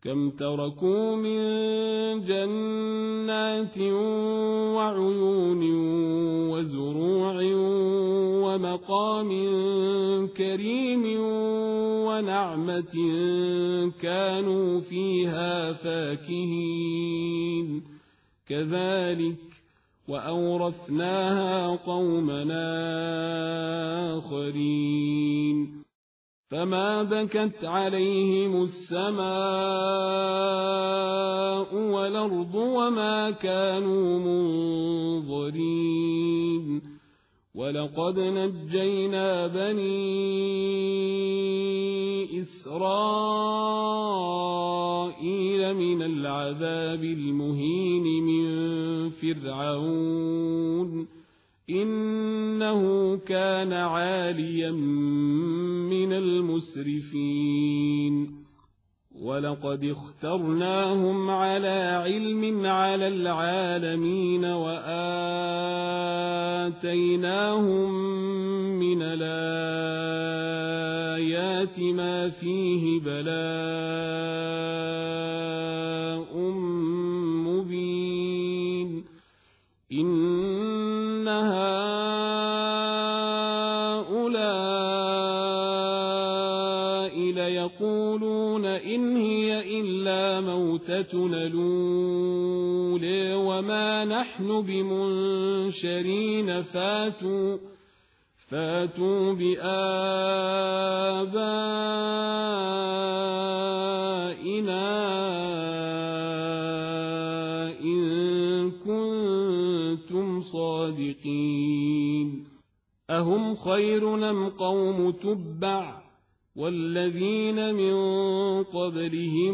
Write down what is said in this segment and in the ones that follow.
كم تركوا من جنات وعيون وزروع ومقام كريم ونعمة كانوا فيها فاكهين كذلك وأورثناها قومنا آخرين فما بكت عليهم السماء والأرض وما كانوا منظرين ولقد نجينا بني إسرائيل من العذاب المهين من فرعون إنه كان عاليا من المسرفين ولقد اخترناهم على علم على العالمين وآتيناهم من الآيات ما فيه بلاء مبين إن هؤلاء ليقولون إن هي إلا موتتنا الأولى وما نحن بمنشرين فاتوا بآبائنا إن كنتم صادقين أهم خير أم قوم تبع والذين من قبلهم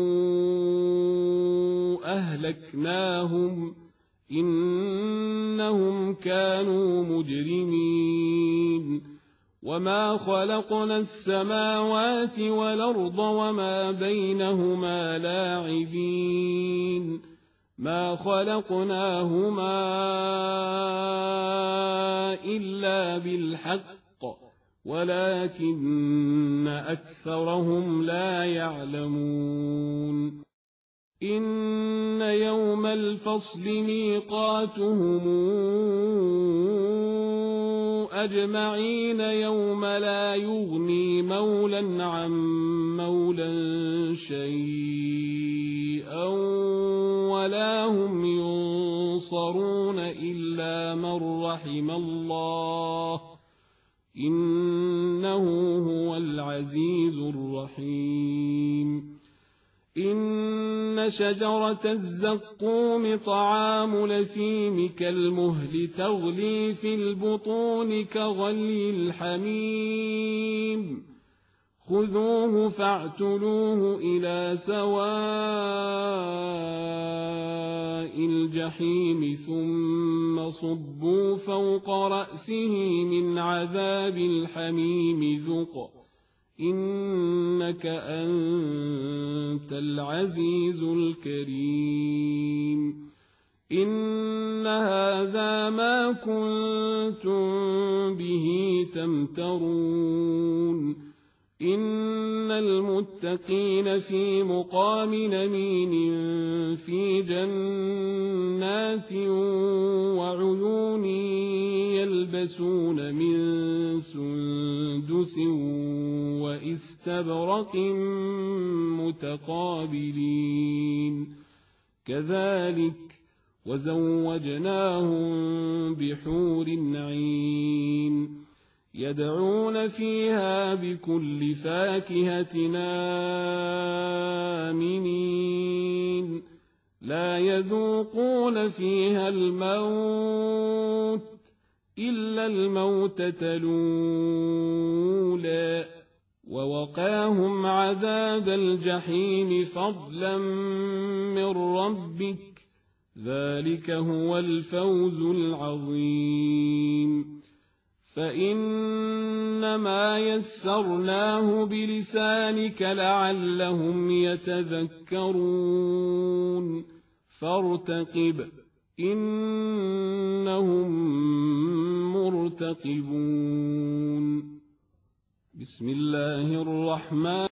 أهلكناهم إنهم كانوا مجرمين وما خلقنا السماوات والأرض وما بينهما لاعبين ما خلقناهما إلا بالحق ولكن أكثرهم لا يعلمون إن يوم الفصل ميقاتهم أجمعين يوم لا يغني مولا عن مولا شيئا ولا هم ينصرون إلا من رحم الله إنه هو العزيز الرحيم إن شجرة الزقوم طعام الأثيم كالمهل تغلي في البطون كغلي الحميم خذوه فاعتلوه إلى سواء الجحيم ثم صبوا فوق رأسه من عذاب الحميم ذق إنك أنت العزيز الكريم إن هذا ما كنتم به تمترون إن المتقين في مقام أمين في جنات وعيون يلبسون من سندس وإستبرق متقابلين كذلك وزوجناهم بحور عين يدعون فيها بكل فاكهة آمنين لا يذوقون فيها الموت إلا الموتة الأولى ووقاهم عذاب الجحيم فضلا من ربك ذلك هو الفوز العظيم فإنما يسرناه بلسانك لعلهم يتذكرون فارتقب إنهم مرتقبون بسم الله الرحمن